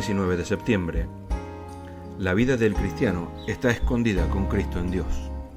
19 de septiembre. La vida del cristiano está escondida con Cristo en Dios.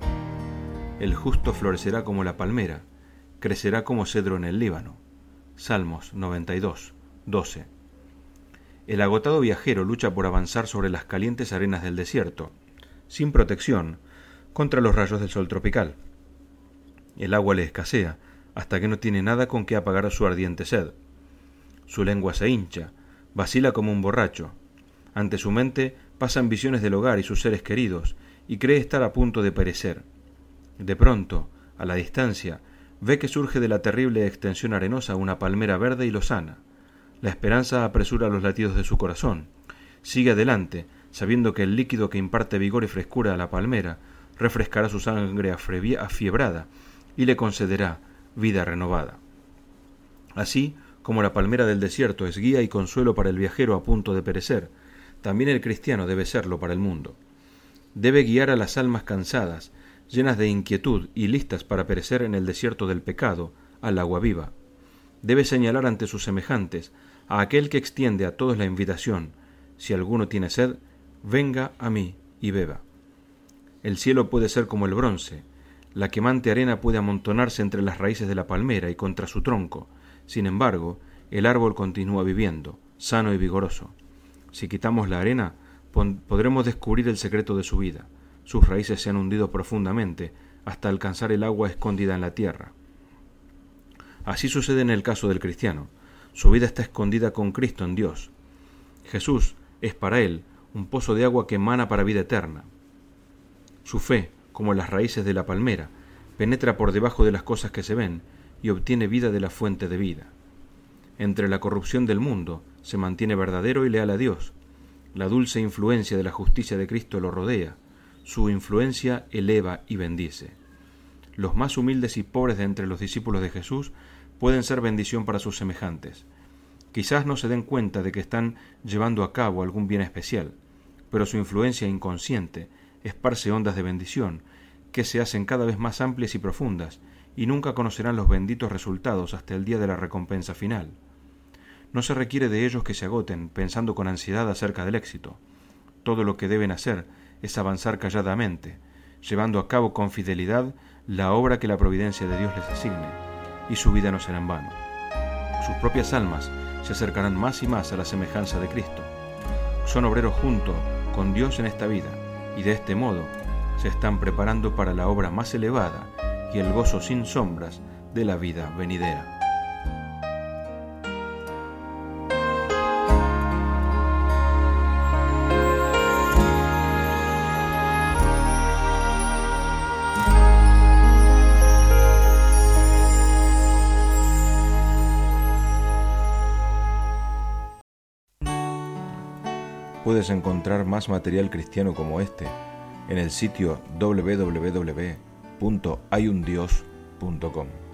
El justo florecerá como la palmera, crecerá como cedro en el Líbano. Salmos 92, 12. El agotado viajero lucha por avanzar sobre las calientes arenas del desierto, sin protección, contra los rayos del sol tropical. El agua le escasea, hasta que no tiene nada con que apagar su ardiente sed. Su lengua se hincha, vacila como un borracho. Ante su mente pasan visiones del hogar y sus seres queridos, y cree estar a punto de perecer. De pronto, a la distancia, ve que surge de la terrible extensión arenosa una palmera verde y lozana. La esperanza apresura los latidos de su corazón. Sigue adelante, sabiendo que el líquido que imparte vigor y frescura a la palmera refrescará su sangre afiebrada y le concederá vida renovada. Así como la palmera del desierto es guía y consuelo para el viajero a punto de perecer, también el cristiano debe serlo para el mundo. Debe guiar a las almas cansadas, llenas de inquietud y listas para perecer en el desierto del pecado, al agua viva. Debe señalar ante sus semejantes a aquel que extiende a todos la invitación: si alguno tiene sed, venga a mí y beba. El cielo puede ser como el bronce, la quemante arena puede amontonarse entre las raíces de la palmera y contra su tronco. Sin embargo, el árbol continúa viviendo, sano y vigoroso. Si quitamos la arena, podremos descubrir el secreto de su vida. Sus raíces se han hundido profundamente hasta alcanzar el agua escondida en la tierra. Así sucede en el caso del cristiano. Su vida está escondida con Cristo en Dios. Jesús es para él un pozo de agua que emana para vida eterna. Su fe, como las raíces de la palmera, penetra por debajo de las cosas que se ven y obtiene vida de la fuente de vida. Entre la corrupción del mundo se mantiene verdadero y leal a Dios. La dulce influencia de la justicia de Cristo lo rodea. Su influencia eleva y bendice. Los más humildes y pobres de entre los discípulos de Jesús pueden ser bendición para sus semejantes. Quizás no se den cuenta de que están llevando a cabo algún bien especial, pero su influencia inconsciente esparce ondas de bendición que se hacen cada vez más amplias y profundas, y nunca conocerán los benditos resultados hasta el día de la recompensa final. No se requiere de ellos que se agoten pensando con ansiedad acerca del éxito. Todo lo que deben hacer es avanzar calladamente, llevando a cabo con fidelidad la obra que la providencia de Dios les asigne, y su vida no será en vano. Sus propias almas se acercarán más y más a la semejanza de Cristo. Son obreros junto con Dios en esta vida, y de este modo se están preparando para la obra más elevada y el gozo sin sombras de la vida venidera. Puedes encontrar más material cristiano como este en el sitio www.hayundios.com.